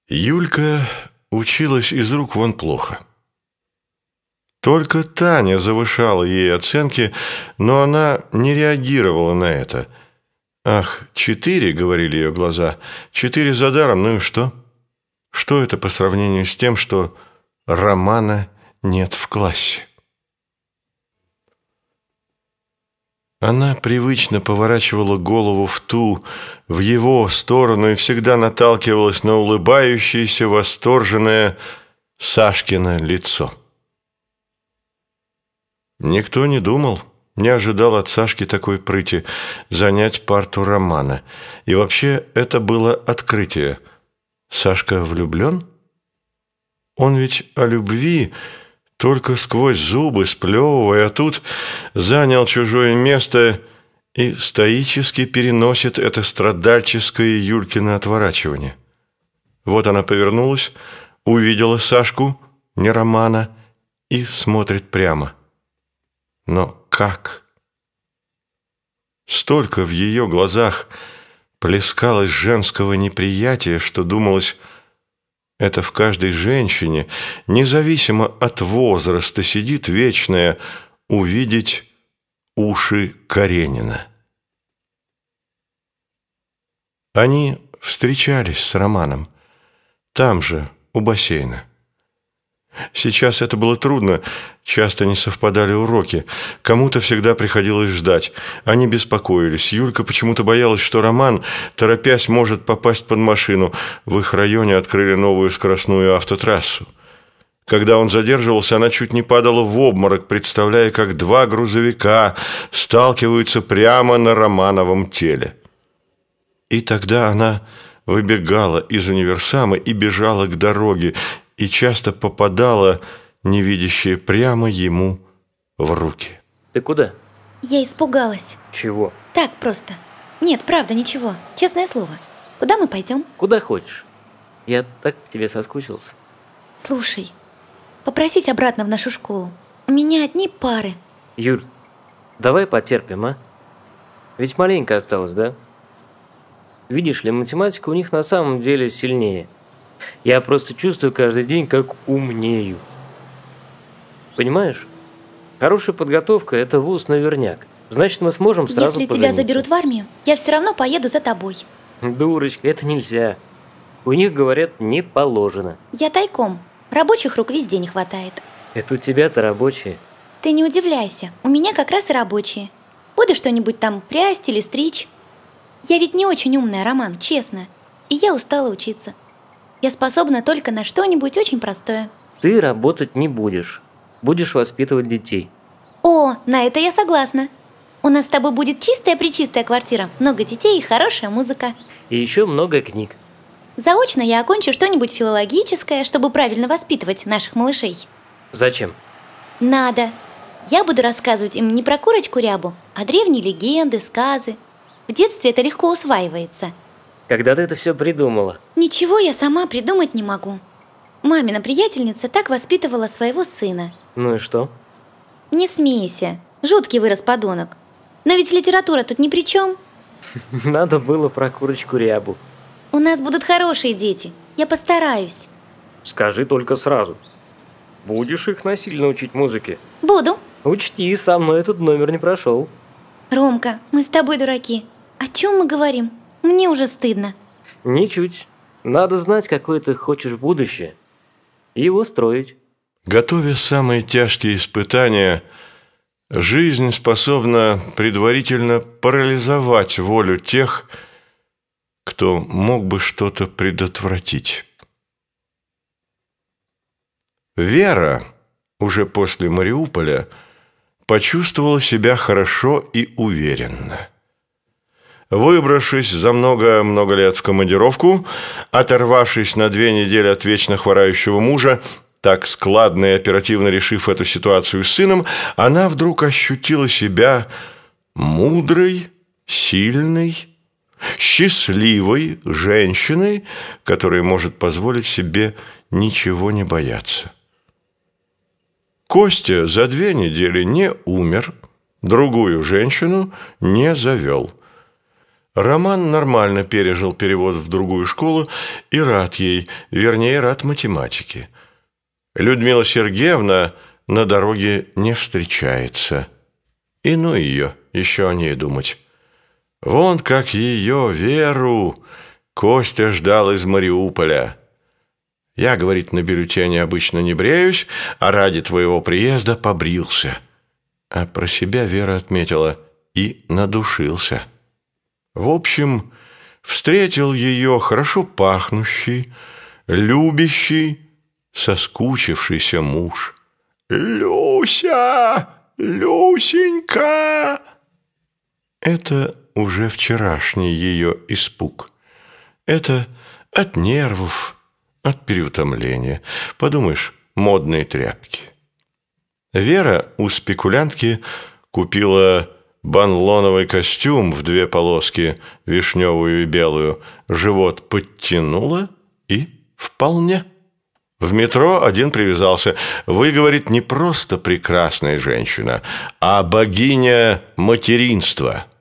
Юлька училась из рук вон плохо. Только Таня завышала ей оценки, но она не реагировала на это. «Ах, 4, — говорили ее глаза, — 4 за даром, ну и что? Что это по сравнению с тем, что Романа нет в классе?» Она привычно поворачивала голову в его сторону и всегда наталкивалась на улыбающееся, восторженное Сашкино лицо. Никто не думал, не ожидал от Сашки такой прыти занять парту Романа. И вообще это было открытие. Сашка влюблен? Он ведь о любви только сквозь зубы сплевывая, а тут занял чужое место и стоически переносит это страдальческое Юлькино отворачивание. Вот она повернулась, увидела Сашку, не Романа, и смотрит прямо. Но как? Столько в ее глазах плескалось женского неприятия, что думалось, это в каждой женщине, независимо от возраста, сидит вечное увидеть уши Каренина. Они встречались с Романом, там же, у бассейна. Сейчас это было трудно, часто не совпадали уроки. Кому-то всегда приходилось ждать. Они беспокоились. Юлька почему-то боялась, что Роман, торопясь, может попасть под машину. В их районе открыли новую скоростную автотрассу. Когда он задерживался, она чуть не падала в обморок, представляя, как 2 грузовика сталкиваются прямо на Романовом теле. И тогда она выбегала из универсама и бежала к дороге, и часто попадала, невидящая, прямо ему в руки. Ты куда? Я испугалась. Чего? Так просто. Нет, правда, ничего. Честное слово. Куда мы пойдем? Куда хочешь. Я так по тебе соскучился. Слушай, попросись обратно в нашу школу. У меня одни пары. Юль, давай потерпим, а? Ведь маленько осталось, да? Видишь ли, математика у них на самом деле сильнее. Я просто чувствую каждый день, как умнею. Понимаешь? Хорошая подготовка – это вуз наверняк. Значит, мы сможем сразу пожениться. Если тебя заберут в армию, я все равно поеду за тобой. Дурочка, это нельзя. У них, говорят, не положено. Я тайком. Рабочих рук везде не хватает. Это у тебя-то рабочие. Ты не удивляйся. У меня как раз и рабочие. Буду что-нибудь там прясть или стричь. Я ведь не очень умная, Роман, честно. И я устала учиться. Я способна только на что-нибудь очень простое. Ты работать не будешь. Будешь воспитывать детей. О, на это я согласна. У нас с тобой будет чистая-пречистая квартира, много детей и хорошая музыка. И еще много книг. Заочно я окончу что-нибудь филологическое, чтобы правильно воспитывать наших малышей. Зачем? Надо. Я буду рассказывать им не про курочку Рябу, а древние легенды, сказы. В детстве это легко усваивается. Когда ты это все придумала? Ничего я сама придумать не могу. Мамина приятельница так воспитывала своего сына. Ну и что? Не смейся, жуткий вырос подонок. Но ведь литература тут ни при чем. Надо было про курочку Рябу. У нас будут хорошие дети, я постараюсь. Скажи только сразу. Будешь их насильно учить музыке? Буду. Учти, со мной этот номер не прошел. Ромка, мы с тобой дураки. О чем мы говорим? Мне уже стыдно. Ничуть. Надо знать, какое ты хочешь будущее. И его строить. Готовя самые тяжкие испытания, жизнь способна предварительно парализовать волю тех, кто мог бы что-то предотвратить. Вера, уже после Мариуполя, почувствовала себя хорошо и уверенно. Выбравшись за много лет в командировку, оторвавшись на 2 недели от вечно хворающего мужа, так складно и оперативно решив эту ситуацию с сыном, она вдруг ощутила себя мудрой, сильной, счастливой женщиной, которая может позволить себе ничего не бояться. Костя за 2 недели не умер, другую женщину не завел. Роман нормально пережил перевод в другую школу и рад ей, вернее, рад математике. Людмила Сергеевна на дороге не встречается. И ну ее, еще о ней думать. Вон как ее, Веру, Костя ждал из Мариуполя. Я, говорит, на бюллетене обычно не бреюсь, а ради твоего приезда побрился. А про себя Вера отметила: и надушился. В общем, встретил ее хорошо пахнущий, любящий, соскучившийся муж. «Люся! Люсенька!» Это уже вчерашний ее испуг. Это от нервов, от переутомления. Подумаешь, модные тряпки. Вера у спекулянтки купила банлоновый костюм в 2 полоски, вишневую и белую, живот подтянула и вполне. В метро один привязался: «Вы, говорит, не просто прекрасная женщина, а богиня материнства».